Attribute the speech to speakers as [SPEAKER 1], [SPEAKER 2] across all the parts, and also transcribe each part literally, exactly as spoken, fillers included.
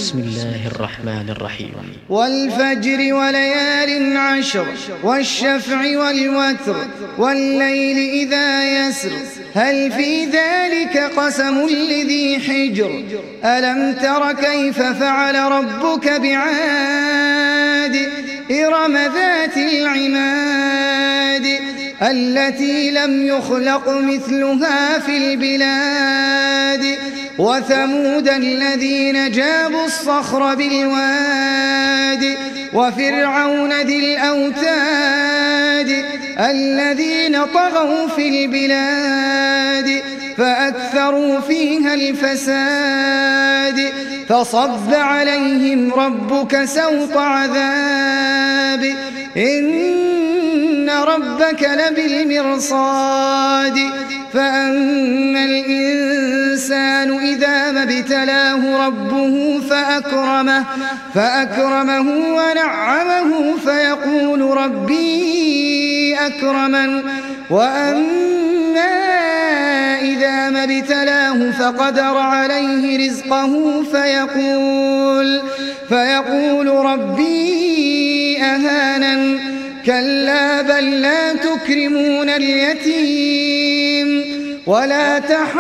[SPEAKER 1] بسم الله الرحمن الرحيم.
[SPEAKER 2] والفجر وليال عشر والشفع والوتر والليل إذا يسر هل في ذلك قسم لذي حجر ألم تر كيف فعل ربك بعاد إرم ذات العماد التي لم يخلق مثلها في البلاد وثمود الذين جابوا الصخر بالواد وفرعون ذي الأوتاد الذين طغوا في البلاد فأكثروا فيها الفساد فصب عليهم ربك سوط عذاب إن ربك لبالمرصاد فأما الإنسان إذا ما ابتلاه ربه فأكرمه, فأكرمه ونعمه فيقول ربي أكرمن وأما إذا ما ابتلاه فقدر عليه رزقه فيقول, فيقول ربي أهانن كلا بل لا تكرمون اليتيم ولا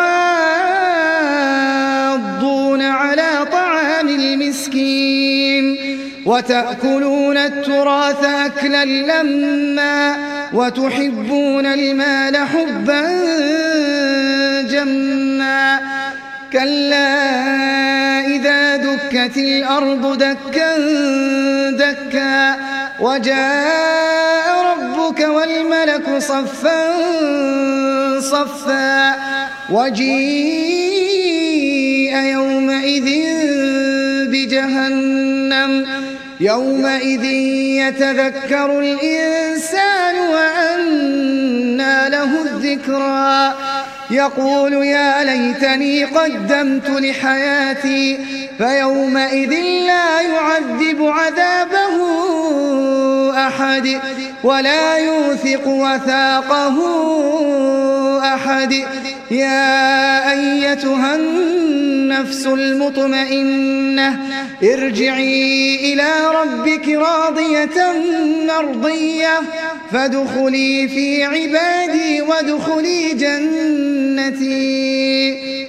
[SPEAKER 2] تحاضون على طعام المسكين وتأكلون التراث أكلا لما وتحبون المال حبا جما كلا إذا دكت الأرض دكا دكا وجاء ربك والملك صفا صفا وجيء يومئذ بجهنم يومئذ يتذكر الإنسان وأنى له الذكرى يقول يا ليتني قدمت لحياتي فيومئذ لا يعذب عذابه أحد ولا يوثق وثاقه أحد يا أيتها النفس المطمئنة ارجعي إلى ربك راضية مرضية فادخلي في عبادي وادخلي جنتي.